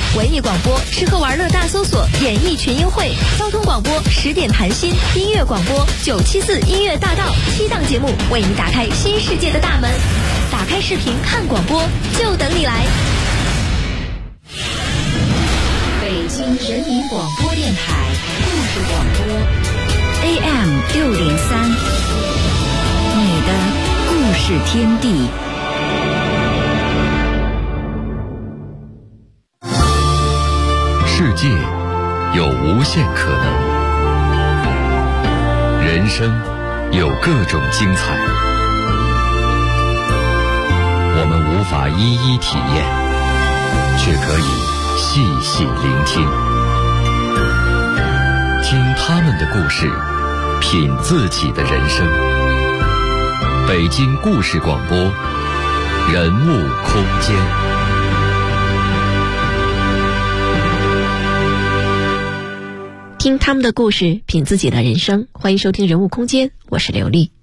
文艺广播吃喝玩乐大搜索演艺群英会，交通广播10点谈心，音乐广播974音乐大道，7档节目为你打开新世界的大门。打开视频看广播，就等你来。 北京人民广播电台故事广播 AM 603，你的故事天地。 世界有无限可能，人生有各种精彩，我们无法一一体验，却可以细细聆听，听他们的故事，品自己的人生。北京故事广播，人物空间。 听他们的故事，品自己的人生。欢迎收听人物空间，我是刘丽。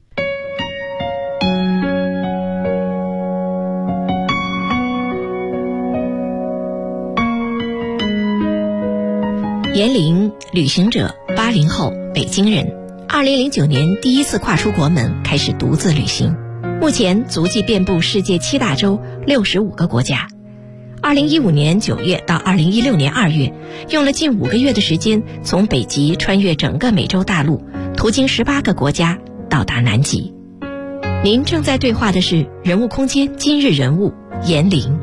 严玲，旅行者，80后，北京人。2009年第一次跨出国门，开始独自旅行。目前足迹遍布世界7大洲65个国家。2015年9月到2016年2月，用了近5个月的时间，从北极穿越整个美洲大陆，途经18个国家，到达南极。您正在对话的是人物空间今日人物严玲。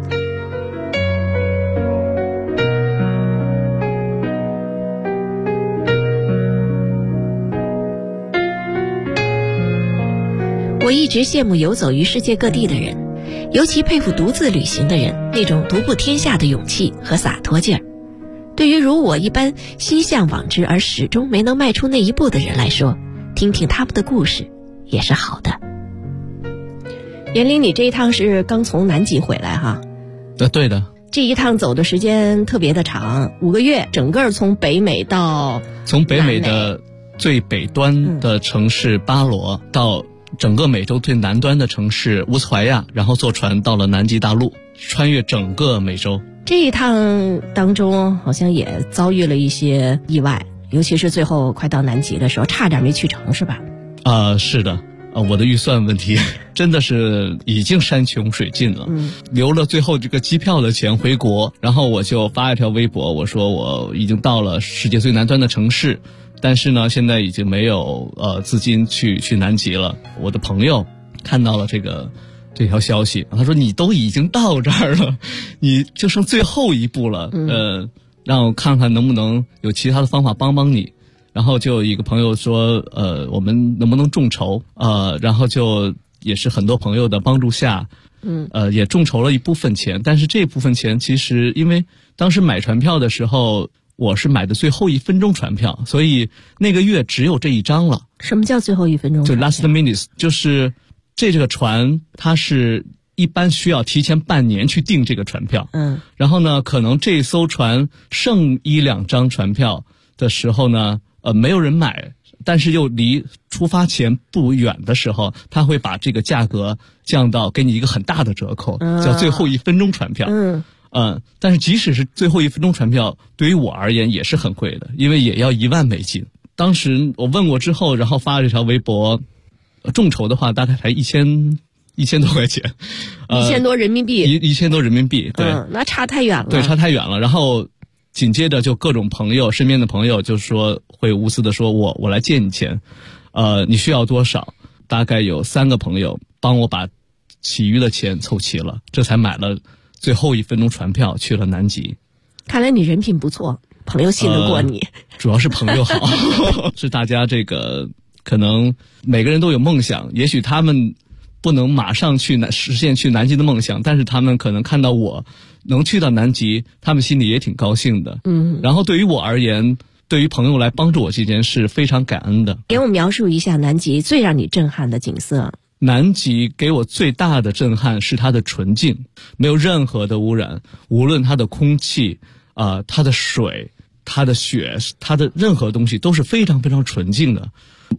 我一直羡慕游走于世界各地的人，尤其佩服独自旅行的人那种独步天下的勇气和洒脱劲儿。对于如我一般心向往之而始终没能迈出那一步的人来说，听听他们的故事也是好的。严玲，你这一趟是刚从南极回来哈？ 对的。 这一趟走的时间特别的长，5个月，整个从北美到从北美的最北端的城市巴罗到整个美洲最南端的城市乌斯怀亚，然后坐船到了南极大陆，穿越整个美洲。 这一趟当中好像也遭遇了一些意外，尤其是最后快到南极的时候，差点没去成，是吧？ 是的。我的预算问题真的是已经山穷水尽了，留了最后这个机票的钱回国，然后我就发一条微博，我说我已经到了世界最南端的城市，但是呢现在已经没有资金去南极了。我的朋友看到了这条消息，他说你都已经到这儿了，你就剩最后一步了，让我看看能不能有其他的方法帮帮你。然后就有一个朋友说我们能不能众筹，然后就也是很多朋友的帮助下，也众筹了一部分钱。但是这部分钱其实因为当时买船票的时候我是买的最后1分钟船票，所以那个月只有这一张了。 什么叫最后1分钟？ 就 last minute， 就是这个船它是一般需要提前半年去订这个船票，然后呢可能这艘船剩1-2张船票的时候呢没有人买，但是又离出发前不远的时候，他会把这个价格降到给你一个很大的折扣，叫最后1分钟船票。但是即使是最后1分钟船票，对于我而言也是很贵的，因为也要1万美金。当时我问过之后，然后发了这条微博，众筹的话大概才1000多块钱 ，1000多人民币 ，1000多人民币，对， 那差太远了。 对，差太远了。然后紧接着就各种朋友，身边的朋友就说会无私的说我来借你钱，你需要多少？大概有3个朋友帮我把其余的钱凑齐了，这才买了最后1分钟船票去了南极。 看来你人品不错，朋友信得过你。 主要是朋友好，是大家这个可能每个人都有梦想，也许他们不能马上实现去南极的梦想，但是他们可能看到我能去到南极，他们心里也挺高兴的。然后对于我而言，对于朋友来帮助我这件事非常感恩的。 给我描述一下南极最让你震撼的景色。 南极给我最大的震撼是它的纯净，没有任何的污染，无论它的空气它的水，它的雪，它的任何东西都是非常非常纯净的。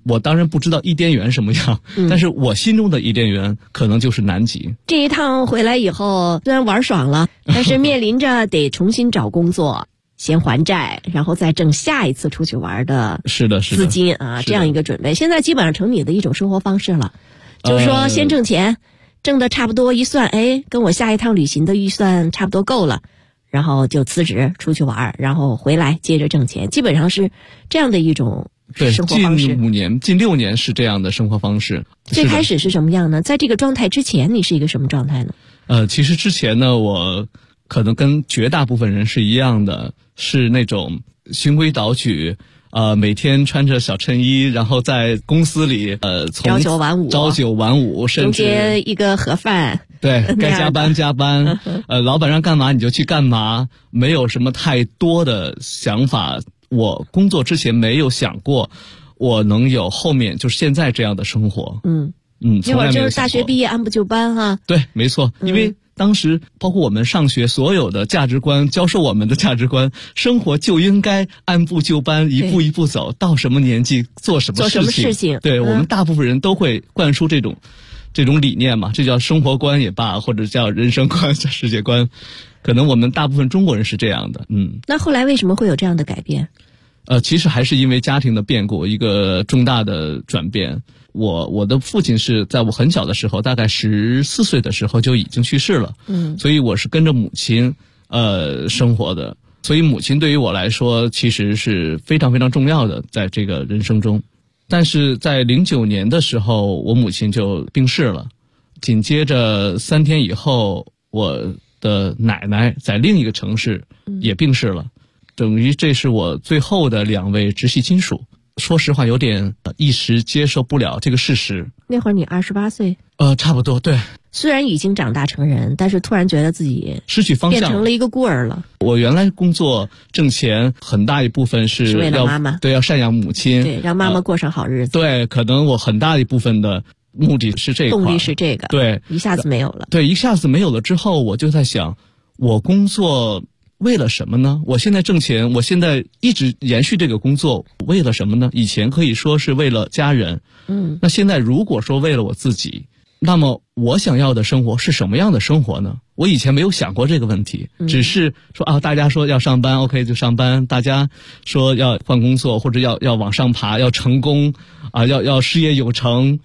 我当然不知道伊甸园什么样，但是我心中的伊甸园可能就是南极。 这一趟回来以后，虽然玩爽了，但是面临着得重新找工作，先还债，然后再挣下一次出去玩的资金啊，这样一个准备。现在基本上成你的一种生活方式了，就是说先挣钱，挣的差不多一算，跟我下一趟旅行的预算差不多够了，然后就辞职出去玩，然后回来接着挣钱，基本上是这样的一种生活方式。 近5年、近6年是这样的生活方式。 最开始是什么样呢？在这个状态之前，你是一个什么状态呢？ 其实之前呢，我可能跟绝大部分人是一样的，是那种循规蹈矩，每天穿着小衬衣，然后在公司里从朝九晚五，甚至中间一个盒饭。 对，该加班加班，老板让干嘛你就去干嘛，没有什么太多的想法。我工作之前没有想过我能有后面就是现在这样的生活。 那会儿就是大学毕业按部就班哈。 对，没错，因为当时包括我们上学所有的价值观，教授我们的价值观，生活就应该按部就班，一步一步走，到什么年纪做什么事情。对，我们大部分人都会灌输这种理念嘛，这叫生活观也罢，或者叫人生观、叫世界观，可能我们大部分中国人是这样的。 那后来为什么会有这样的改变？ 其实还是因为家庭的变故，一个重大的转变。我的父亲是在我很小的时候，大概14岁的时候就已经去世了。所以我是跟着母亲生活的，所以母亲对于我来说其实是非常非常重要的，在这个人生中。但是在09年的时候，我母亲就病逝了，紧接着3天以后，我的奶奶在另一个城市也病逝了，等于这是我最后的2位直系亲属。说实话有点一时接受不了这个事实。 那会儿你28岁？ 差不多，对。 虽然已经长大成人，但是突然觉得自己失去方向， 变成了一个孤儿了。 我原来工作挣钱很大一部分是为了妈妈， 对，要赡养母亲， 对，让妈妈过上好日子。 对，可能我很大一部分的目的是这个， 动力是这个， 对， 一下子没有了。 对，一下子没有了之后，我就在想，我工作为了什么呢？我现在挣钱，我现在一直延续这个工作，为了什么呢？以前可以说是为了家人，那现在如果说为了我自己，那么我想要的生活是什么样的生活呢？我以前没有想过这个问题，只是说大家说要上班 ，OK 就上班；大家说要换工作或者要往上爬，要成功要事业有成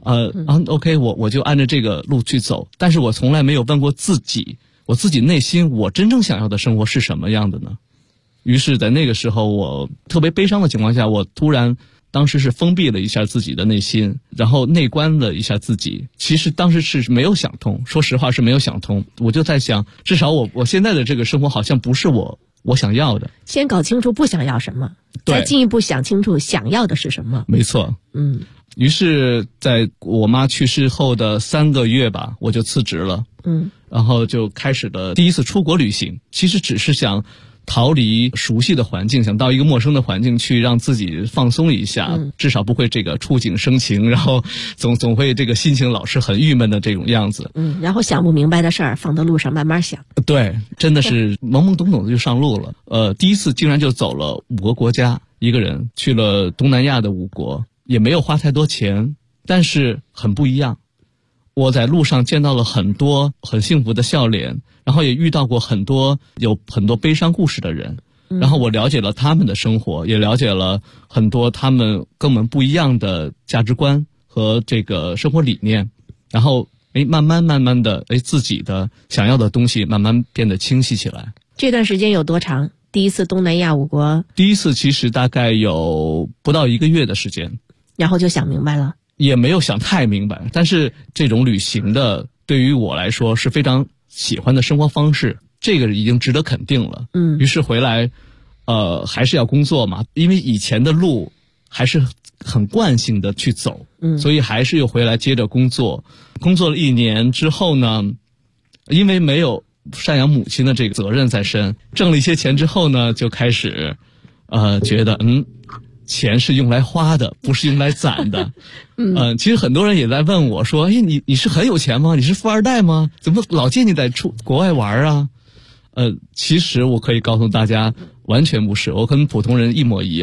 ，OK 我就按照这个路去走。但是我从来没有问过自己。我自己内心我真正想要的生活是什么样的呢？于是在那个时候，我特别悲伤的情况下，我突然当时是封闭了一下自己的内心，然后内观了一下自己。其实当时是没有想通，说实话是没有想通。我就在想，至少我现在的这个生活好像不是我想要的。 先搞清楚不想要什么，再进一步想清楚想要的是什么。 没错。于是在我妈去世后的3个月吧，我就辞职了。然后就开始了第一次出国旅行。其实只是想逃离熟悉的环境，想到一个陌生的环境去让自己放松一下，至少不会这个触景生情，然后总会这个心情老是很郁闷的这种样子。 然后想不明白的事儿放到路上慢慢想。 对，真的是懵懵懂懂的就上路了。第一次竟然就走了5个国家，一个人去了东南亚的5国，也没有花太多钱，但是很不一样。我在路上见到了很多很幸福的笑脸，然后也遇到过有很多悲伤故事的人，然后我了解了他们的生活，也了解了很多他们跟我们不一样的价值观和这个生活理念，然后慢慢的自己的想要的东西慢慢变得清晰起来。 这段时间有多长？第一次东南亚5国？ 第一次其实大概有不到1个月的时间， 然后就想明白了。 也没有想太明白，但是这种旅行的对于我来说是非常喜欢的生活方式，这个已经值得肯定了。于是回来还是要工作嘛，因为以前的路还是很惯性的去走，所以还是又回来接着工作。工作了1年之后呢，因为没有赡养母亲的这个责任在身，挣了一些钱之后呢，就开始觉得钱是用来花的，不是用来攒的。其实很多人也在问我说，你是很有钱吗？你是富2代吗？怎么老见你在国外玩啊？其实我可以告诉大家，完全不是，我跟普通人一模一样。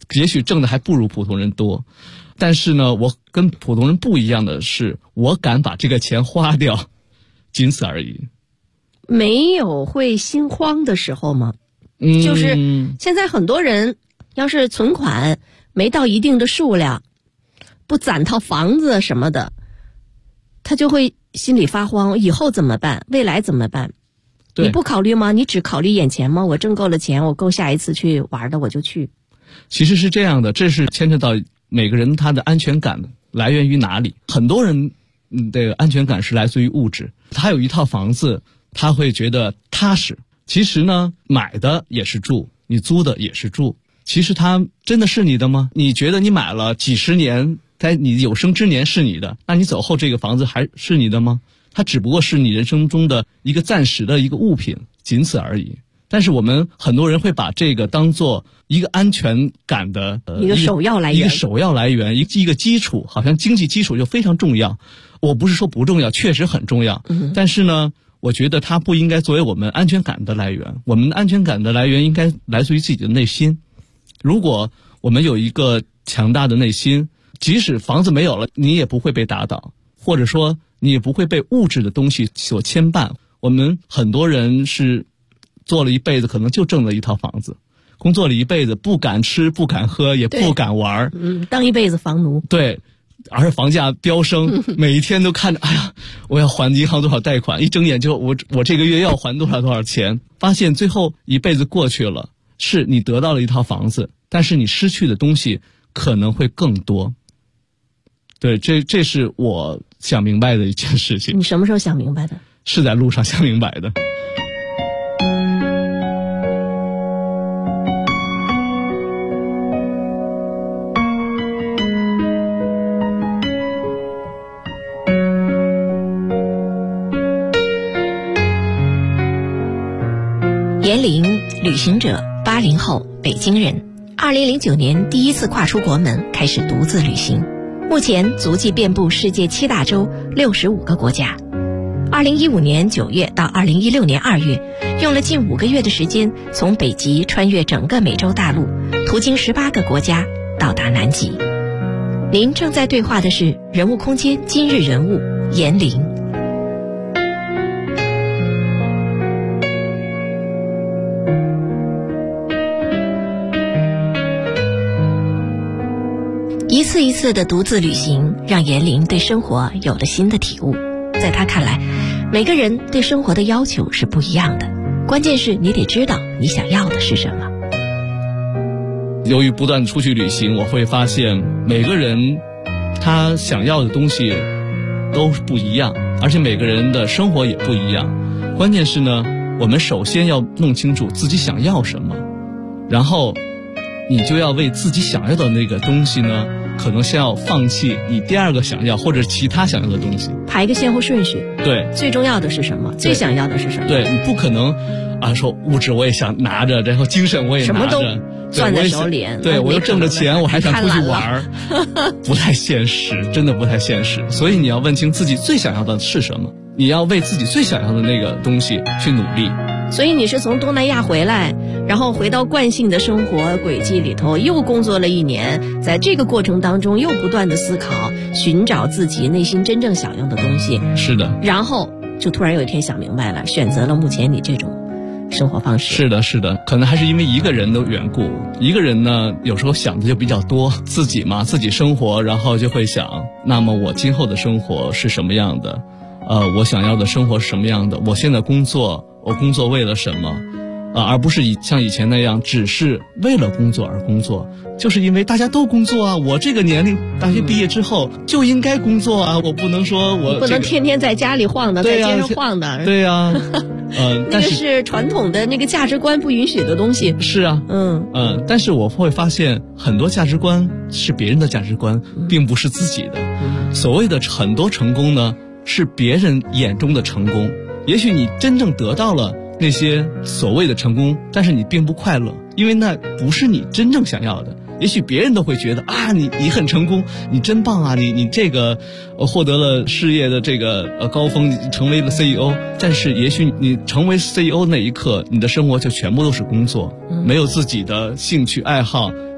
也许挣的还不如普通人多，但是呢，我跟普通人不一样的是，我敢把这个钱花掉，仅此而已。 没有会心慌的时候吗？就是现在很多人要是存款没到一定的数量，不攒套房子什么的，他就会心里发慌，以后怎么办？未来怎么办？你不考虑吗？你只考虑眼前吗？我挣够了钱，我够下一次去玩的，我就去。 其实是这样的，这是牵扯到每个人他的安全感来源于哪里。很多人的安全感是来自于物质，他有一套房子，他会觉得踏实。其实呢，买的也是住，你租的也是住。其实它真的是你的吗？你觉得你买了几十年，在你有生之年是你的，那你走后这个房子还是你的吗？它只不过是你人生中的一个暂时的一个物品，仅此而已。但是我们很多人会把这个当做一个安全感的一个首要来源， 一个基础，好像经济基础就非常重要。我不是说不重要，确实很重要。但是呢，我觉得它不应该作为我们安全感的来源。我们安全感的来源应该来自于自己的内心。如果我们有一个强大的内心，即使房子没有了，你也不会被打倒，或者说你也不会被物质的东西所牵绊。我们很多人是做了一辈子，可能就挣了一套房子，工作了一辈子，不敢吃，不敢喝，也不敢玩， 当一辈子房奴。 对，而且房价飙升，每一天都看着，哎呀，我要还银行多少贷款，一睁眼就我这个月要还多少钱，发现最后一辈子过去了，是你得到了一套房子，但是你失去的东西可能会更多。对，这是我想明白的一件事情。 你什么时候想明白的？ 是在路上想明白的。 严玲，旅行者，80后，北京人。2009年第一次跨出国门，开始独自旅行。目前足迹遍布世界7大洲65个国家。2015年9月到2016年2月，用了近5个月的时间，从北极穿越整个美洲大陆，途经18个国家，到达南极。您正在对话的是人物空间今日人物严玲。一次一次的独自旅行，让严玲对生活有了新的体悟。在她看来，每个人对生活的要求是不一样的，关键是你得知道你想要的是什么。 由于不断出去旅行，我会发现每个人他想要的东西都不一样，而且每个人的生活也不一样。关键是呢，我们首先要弄清楚自己想要什么，然后你就要为自己想要的那个东西呢，可能先要放弃你第二个想要或者其他想要的东西， 排一个先后顺序。 对， 最重要的是什么？最想要的是什么？ 对，你不可能说物质我也想拿着，然后精神我也拿着， 什么都攥在手里。 对，我又挣着钱，我还想出去玩，不太现实，真的不太现实。所以你要问清自己最想要的是什么，你要为自己最想要的那个东西去努力。 所以你是从东南亚回来，然后回到惯性的生活轨迹里头，又工作了1年，在这个过程当中又不断的思考，寻找自己内心真正想要的东西。 是的。 然后就突然有一天想明白了，选择了目前你这种生活方式。 是的，是的，可能还是因为一个人的缘故。一个人呢，有时候想的就比较多，自己嘛，自己生活，然后就会想，那么我今后的生活是什么样的？我想要的生活是什么样的？我现在工作，我工作为了什么？而不是像以前那样只是为了工作而工作，就是因为大家都工作啊，我这个年龄大学毕业之后就应该工作啊，我不能说我不能天天在家里晃的，在街上晃的。 对呀， 那个是传统的那个价值观不允许的东西。 是啊，但是我会发现很多价值观是别人的价值观，并不是自己的。所谓的很多成功呢，是别人眼中的成功。也许你真正得到了那些所谓的成功，但是你并不快乐，因为那不是你真正想要的。也许别人都会觉得你很成功，你真棒啊，你这个获得了事业的这个高峰，成为了 CEO。但是也许你成为 CEO 那一刻，你的生活就全部都是工作，没有自己的兴趣爱好，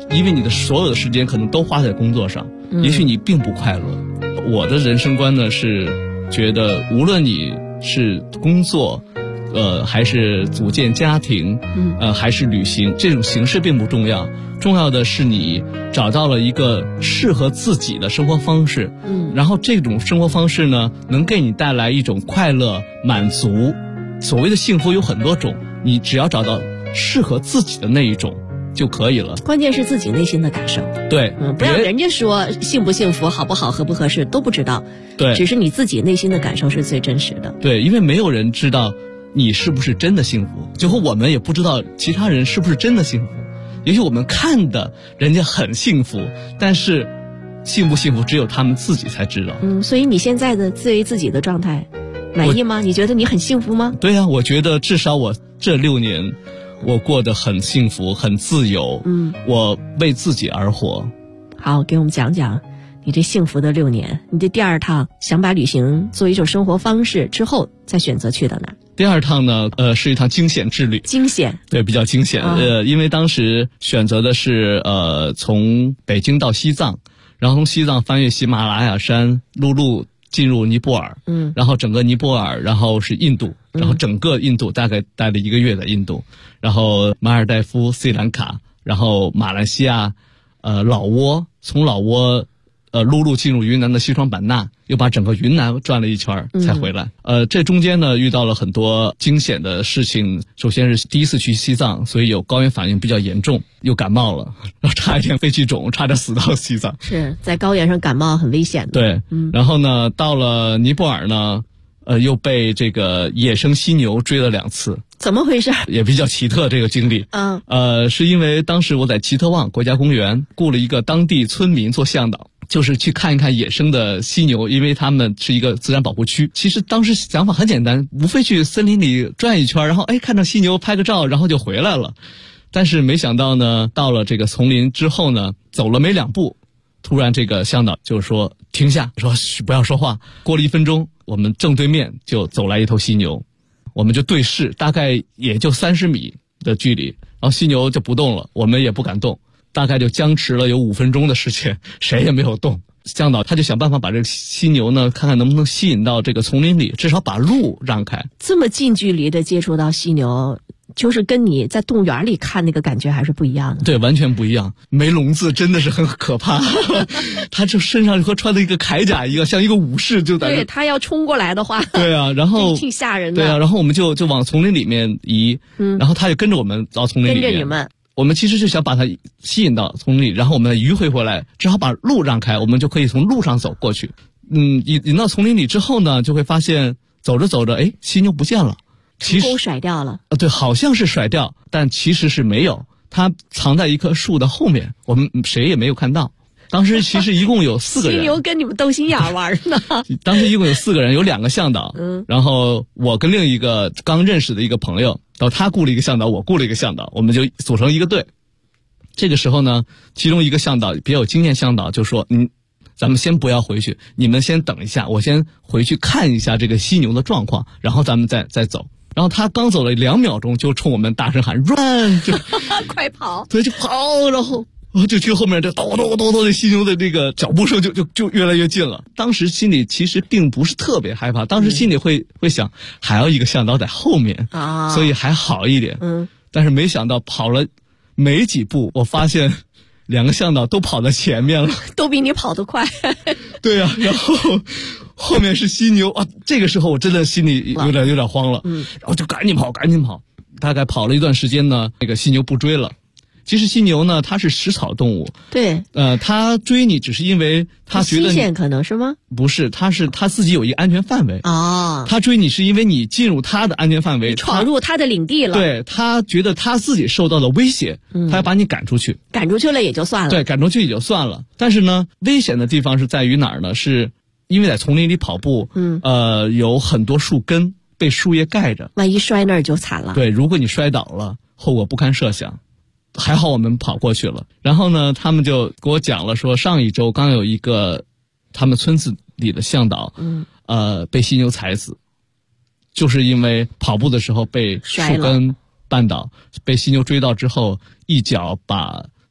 因为你的所有的时间可能都花在工作上，也许你并不快乐。我的人生观呢是觉得，无论你是工作，还是组建家庭，还是旅行，这种形式并不重要，重要的是你找到了一个适合自己的生活方式，然后这种生活方式呢，能给你带来一种快乐、满足。所谓的幸福有很多种，你只要找到适合自己的那一种就可以了。 关键是自己内心的感受。 对， 不让人家说幸不幸福、好不好、合不合适都不知道。 对， 只是你自己内心的感受是最真实的。 对，因为没有人知道你是不是真的幸福，就和我们也不知道其他人是不是真的幸福。也许我们看的人家很幸福，但是幸不幸福只有他们自己才知道。 所以你现在的对于自己的状态满意吗？你觉得你很幸福吗？ 对啊，我觉得至少我这6年我过得很幸福，很自由。我为自己而活。 好，给我们讲讲你这幸福的6年。你这第2趟想把旅行做一种生活方式之后，再选择去到哪？ 第2趟呢，是一趟惊险之旅。 惊险？对， 比较惊险。因为当时选择的是从北京到西藏，然后从西藏翻越喜马拉雅山，陆路进入尼泊尔，然后整个尼泊尔，然后是印度，然后整个印度大概待了1个月的印度，然后马尔代夫、斯里兰卡，然后马来西亚，老挝，从老挝陆路进入云南的西双版纳，又把整个云南转了一圈才回来。这中间呢遇到了很多惊险的事情。首先是第一次去西藏，所以有高原反应比较严重，又感冒了，然后差一点肺气肿，差点死到西藏。 是在高原上感冒很危险的。 对，然后呢到了尼泊尔呢，又被这个野生犀牛追了2次。 怎么回事？ 也比较奇特这个经历。是因为当时我在奇特旺国家公园雇了一个当地村民做向导，就是去看一看野生的犀牛，因为他们是一个自然保护区。其实当时想法很简单，无非去森林里转一圈，然后看到犀牛拍个照，然后就回来了。但是没想到呢，到了这个丛林之后呢，走了没2步，突然这个向导就说停下，说不要说话。过了1分钟，我们正对面就走来一头犀牛，我们就对视，大概也就30米的距离，然后犀牛就不动了，我们也不敢动，大概就僵持了有5分钟的时间，谁也没有动。向导他就想办法把这个犀牛呢，看看能不能吸引到这个丛林里，至少把路让开。这么近距离的接触到犀牛，就是跟你在动物园里看那个感觉还是不一样的。对，完全不一样。没笼子真的是很可怕，他就身上和穿的一个铠甲一样，像一个武士就在那。对，他要冲过来的话，对啊，然后挺吓人的。对啊，然后我们就往丛林里面移，然后他就跟着我们到丛林里面。跟着你们。我们其实就想把它吸引到丛林里，然后我们迂回回来，只好把路让开，我们就可以从路上走过去。引到丛林里之后呢，就会发现走着走着，犀牛不见了。成功甩掉了。对，好像是甩掉，但其实是没有，它藏在一棵树的后面，我们谁也没有看到。当时其实一共有4个人。犀牛跟你们斗心眼玩呢。当时一共有4个人，有2个向导，然后我跟另一个刚认识的一个朋友，到他雇了一个向导，我雇了一个向导，我们就组成一个队。这个时候呢，其中一个向导比较有经验，向导就说：“咱们先不要回去，你们先等一下，我先回去看一下这个犀牛的状况，然后咱们再走。”然后他刚走了2秒钟，就冲我们大声喊 “run”， 就快跑！对，就跑，然后就听后面这咚咚咚咚的犀牛的这个脚步声就越来越近了。当时心里其实并不是特别害怕，当时心里会想还有一个向导在后面啊，所以还好一点。但是没想到跑了没几步，我发现2个向导都跑在前面了，都比你跑得快。对啊，然后后面是犀牛啊，这个时候我真的心里有点慌了，然后就赶紧跑。大概跑了一段时间呢，那个犀牛不追了。其实犀牛呢，它是食草动物。对。它追你只是因为它觉得新鲜，可能是吗？不是，它自己有一个安全范围。哦。它追你是因为你进入它的安全范围，闯入它的领地了。对，它觉得它自己受到了威胁，它要把你赶出去。赶出去了也就算了。对，赶出去也就算了。但是呢，危险的地方是在于哪儿呢？是因为在丛林里跑步，有很多树根被树叶盖着，万一摔那儿就惨了。对，如果你摔倒了，后果不堪设想。还好我们跑过去了。然后呢，他们就给我讲了说，上一周刚有一个他们村子里的向导，被犀牛踩死，就是因为跑步的时候被树根绊倒，被犀牛追到之后，一脚把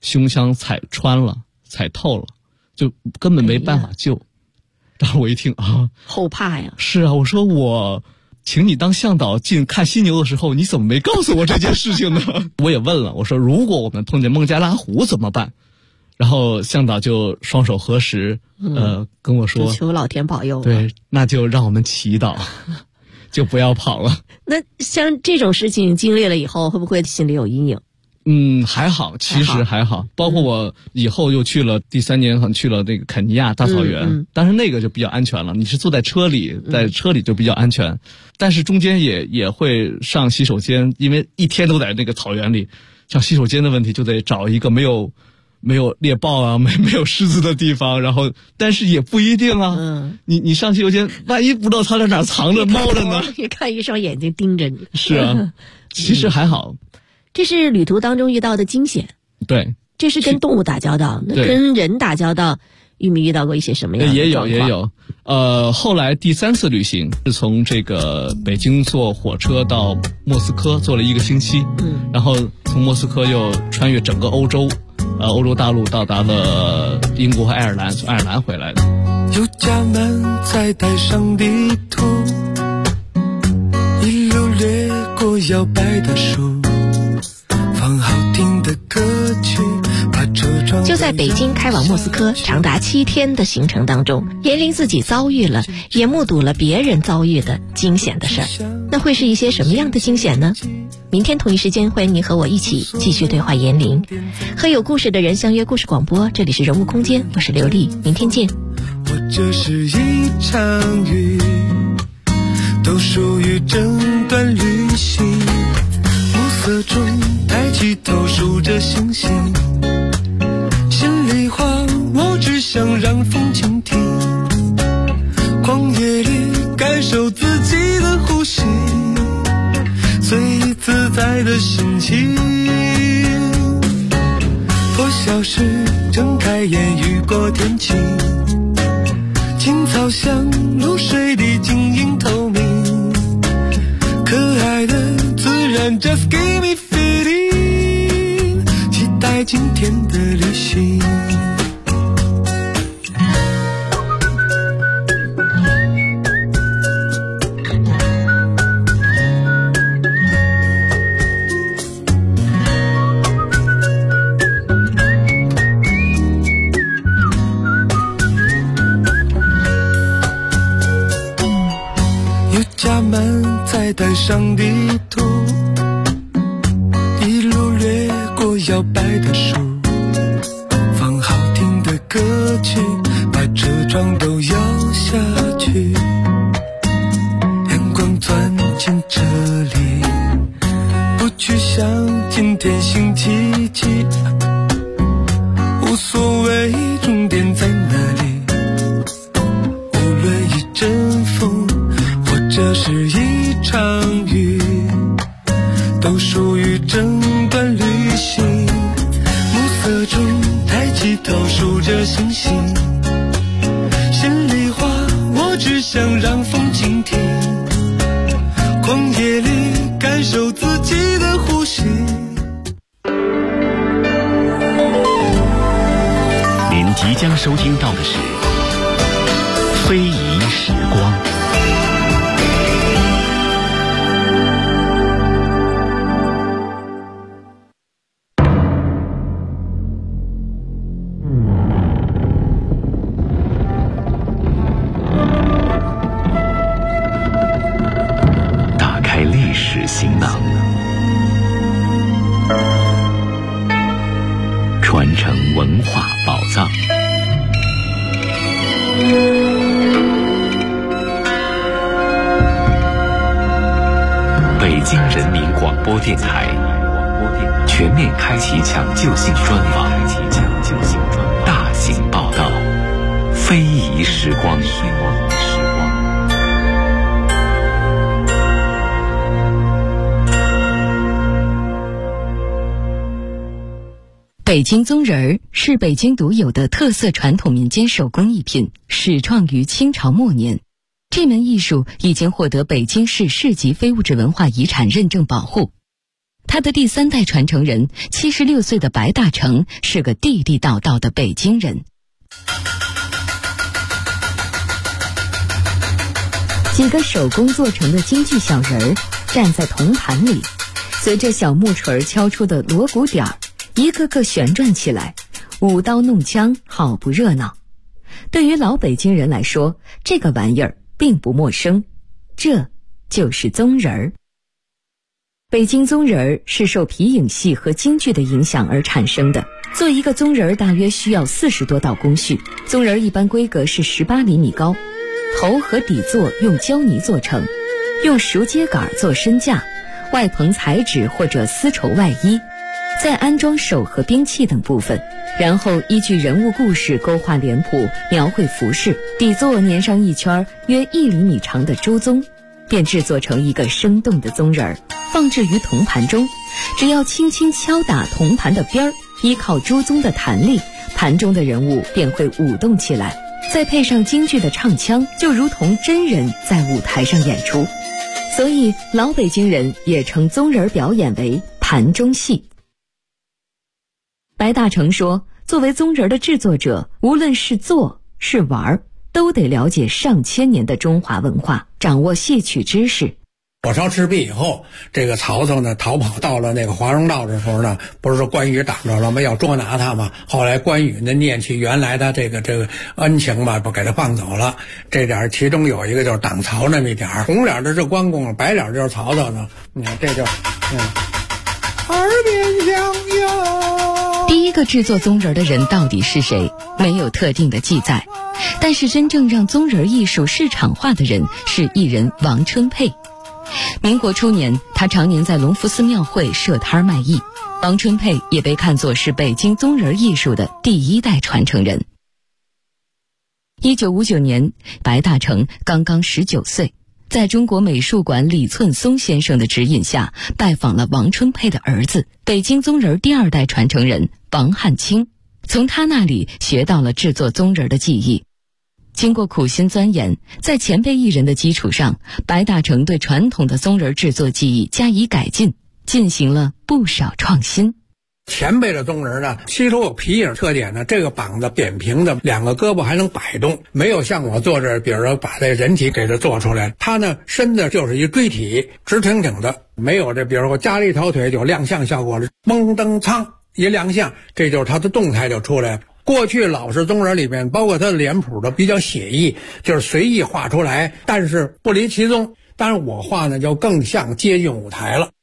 胸腔踩穿了、踩透了，就根本没办法救。然后我一听啊， 后怕呀。 是啊，我说我请你当向导进看犀牛的时候，你怎么没告诉我这件事情呢？我也问了，我说如果我们碰见孟加拉虎怎么办？然后向导就双手合十，跟我说求老天保佑。 对，那就让我们祈祷，就不要跑了。 那像这种事情经历了以后，会不会心里有阴影？ 还好，其实还好。包括我以后又去了第3年，去了那个肯尼亚大草原，但是那个就比较安全了。你是坐在车里，在车里就比较安全，但是中间也会上洗手间，因为一天都在那个草原里，上洗手间的问题就得找一个没有猎豹啊，没有狮子的地方，然后但是也不一定啊。你上洗手间，万一不知道它在哪藏着猫着呢？ 你看一双眼睛盯着你。 是啊，其实还好。 这是旅途当中遇到的惊险。 对， 这是跟动物打交道，那跟人打交道，玉米遇到过一些什么样的状况？ 也有。后来第3次旅行是从这个北京坐火车到莫斯科，坐了1个星期。然后从莫斯科又穿越整个欧洲，欧洲大陆到达了英国和爱尔兰，从爱尔兰回来的。 有家门再带上地图，一路掠过摇摆的树，放好听的歌曲，把车窗。 就在北京开往莫斯科长达7天的行程当中，严玲自己遭遇了，也目睹了别人遭遇的惊险的事儿。那会是一些什么样的惊险呢？明天同一时间，欢迎您和我一起继续对话严玲，和有故事的人相约故事广播。这里是人物空间，我是刘丽，明天见。 我这是一场雨，都属于整段旅行。暮色中抬起头数着星星，心里话我只想让风倾听，旷野里感受自己的呼吸，最自在的心情。破晓时睁开眼，雨过天晴，青草香，露水的晶莹透明，可爱的自然 just give me feeling， 期待今天的旅行。再带上地图，一路掠过摇摆的树，放好听的歌曲，把车窗都摇下去，阳光钻进这里，不去想今天星期几，无所谓终点在哪里，无论一阵风或者是一场雨，都属于整段旅行。暮色中抬起头数着星星，心里话我只想让风倾听，旷野里感受自己的呼吸。 您即将收听到的是非遗时光。行囊，传承文化宝藏。北京人民广播电台全面开启抢救性专访，大型报道，非遗时光。 北京宗人儿是北京独有的特色传统民间手工艺品，始创于清朝末年。这门艺术已经获得北京市市级非物质文化遗产认证保护。 他的第3代传承人76岁的白大成是个地地道道的北京人。几个手工做成的京剧小人儿站在铜盘里，随着小木锤敲出的锣鼓点儿，一个个旋转起来，舞刀弄枪，好不热闹。对于老北京人来说，这个玩意儿并不陌生，这就是宗人儿。北京宗人儿是受皮影戏和京剧的影响而产生的。做一个宗人儿大约需要40多道工序，宗人儿一般规格是18厘米高，头和底座用胶泥做成，用熟秸秆做身架，外棚彩纸或者丝绸外衣，再安装手和兵器等部分，然后依据人物故事勾画脸谱，描绘服饰，底座粘上一圈约1厘米长的周宗，便制作成一个生动的宗人儿，放置于铜盘中。只要轻轻敲打铜盘的边儿，依靠朱宗的弹力，盘中的人物便会舞动起来，再配上京剧的唱腔，就如同真人在舞台上演出。所以老北京人也称宗人表演为盘中戏。白大成说，作为宗人的制作者，无论是做是玩，都得了解上千年的中华文化，掌握戏曲知识。 火烧赤壁以后，这个曹操呢逃跑到了那个华容道的时候呢，不是说关羽挡着了吗？要捉拿他嘛。后来关羽呢念起原来的这个恩情吧，不给他放走了。这点其中有一个就是挡曹那么一点，红脸的是关公，白脸就是曹操呢。你看这就耳边响哟。 第一个制作宗人的人到底是谁？没有特定的记载，但是真正让宗人艺术市场化的人是艺人王春佩。民国初年，他常年在隆福寺庙会设摊卖艺。王春佩也被看作是北京宗人艺术的第1代传承人。1959年，白大成刚刚19岁，在中国美术馆李寸松先生的指引下，拜访了王春佩的儿子，北京宗人第2代传承人王汉卿，从他那里学到了制作宗人的技艺。经过苦心钻研，在前辈艺人的基础上，白大成对传统的宗人制作技艺加以改进，进行了不少创新。 前辈的宗人呢，吸收有皮影特点呢，这个膀子扁平的，2个胳膊还能摆动，没有像我做这，比如说把这人体给它做出来，它呢身子就是一锥体，直挺挺的，没有这，比如说我加了一条腿就亮相效果了，蒙登苍一亮相，这就是它的动态就出来了。过去老式宗人里面，包括他的脸谱的比较写意，就是随意画出来，但是不离其宗。当然我画呢就更像接近舞台了。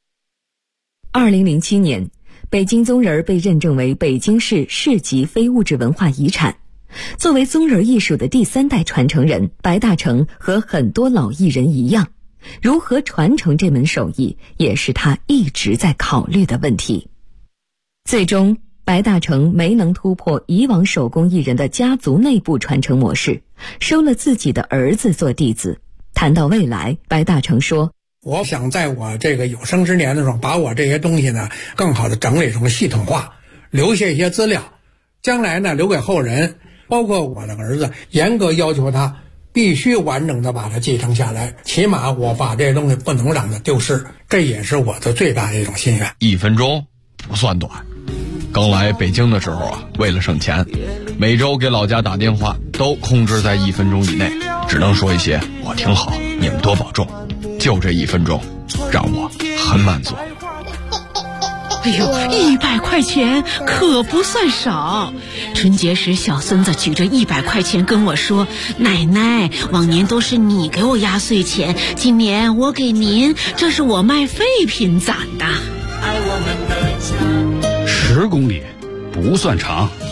2007年，北京宗人被认证为北京市市级非物质文化遗产。作为宗人艺术的第3代传承人，白大成和很多老艺人一样，如何传承这门手艺，也是他一直在考虑的问题。最终白大成没能突破以往手工艺人的家族内部传承模式，收了自己的儿子做弟子。谈到未来，白大成说， 我想在我这个有生之年的时候，把我这些东西呢更好的整理成系统化，留下一些资料，将来呢留给后人，包括我的儿子，严格要求他必须完整的把它继承下来，起码我把这些东西不能让它丢失，这也是我的最大的一种心愿。 1分钟不算短。刚来北京的时候啊，为了省钱，每周给老家打电话都控制在1分钟以内，只能说一些我挺好，你们多保重，就这1分钟让我很满足。 哎呦，100块钱可不算少。春节时小孙子举着100块钱跟我说，奶奶，往年都是你给我压岁钱，今年我给您，这是我卖废品攒的。 10公里不算长。